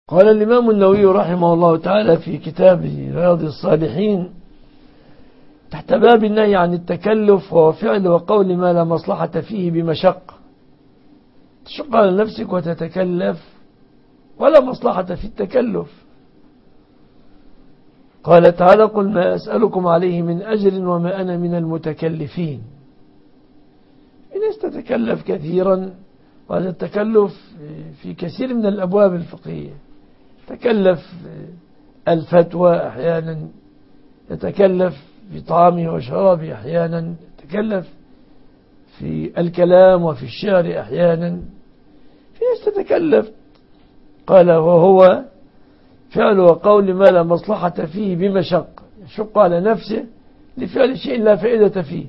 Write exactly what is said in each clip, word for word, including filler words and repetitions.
قال الإمام النووي رحمه الله تعالى في كتابه رياض الصالحين تحت باب النهي عن التكلف وهو فعل وقول ما لا مصلحة فيه بمشقة. تشق على نفسك وتتكلف ولا مصلحة في التكلف. قال تعالى قل ما أسألكم عليه من أجر وما أنا من المتكلفين. الناس تتكلف كثيرا، وهذا التكلف في كثير من الأبواب الفقهية. تكلف الفتوى أحيانا، يتكلف في طعامه وشرابه أحيانا، يتكلف في الكلام وفي الشعر أحيانا. في ناس تتكلف قال وهو فعل وقول ما لا مصلحة فيه بمشق، يشق على نفسه لفعل شيء لا فائدة فيه.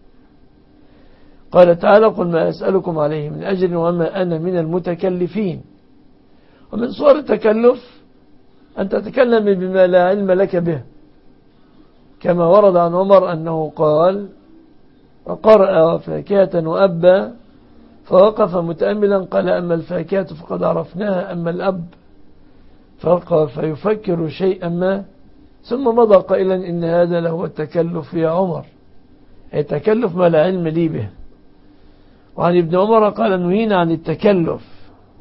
قال تعالى قل ما أسألكم عليه من أجر وما أنا من المتكلفين. ومن صور التكلف أن تتكلم بما لا علم لك به، كما ورد عن عمر أنه قال وقرأ فاكهة وأبا فوقف متأملا قال أما الفاكهة فقد عرفناها أما الأب فوقف فيفكر شيئا ما ثم مضى قائلا إن هذا لهو التكلف يا عمر، أي تكلف ما لا علم لي به. وعن ابن عمر قال نهينا عن التكلف.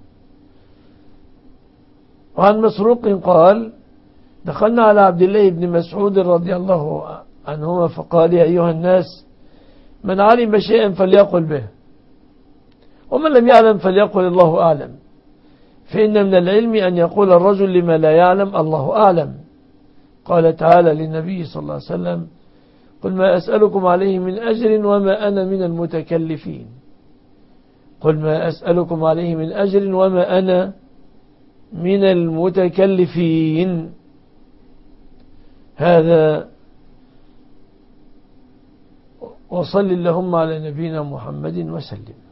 وعن مسروق قال دخلنا على عبد الله بن مسعود رضي الله عنهما فقال يا أيها الناس من علم شيئا فليقل به ومن لم يعلم فليقل الله أعلم، فإن من العلم أن يقول الرجل لما لا يعلم الله أعلم. قال تعالى للنبي صلى الله عليه وسلم قل ما أسألكم عليه من أجر وما أنا من المتكلفين. قل ما أسألكم عليه من أجر وما أنا من المتكلفين. هذا وصل اللهم على نبينا محمد وسلم.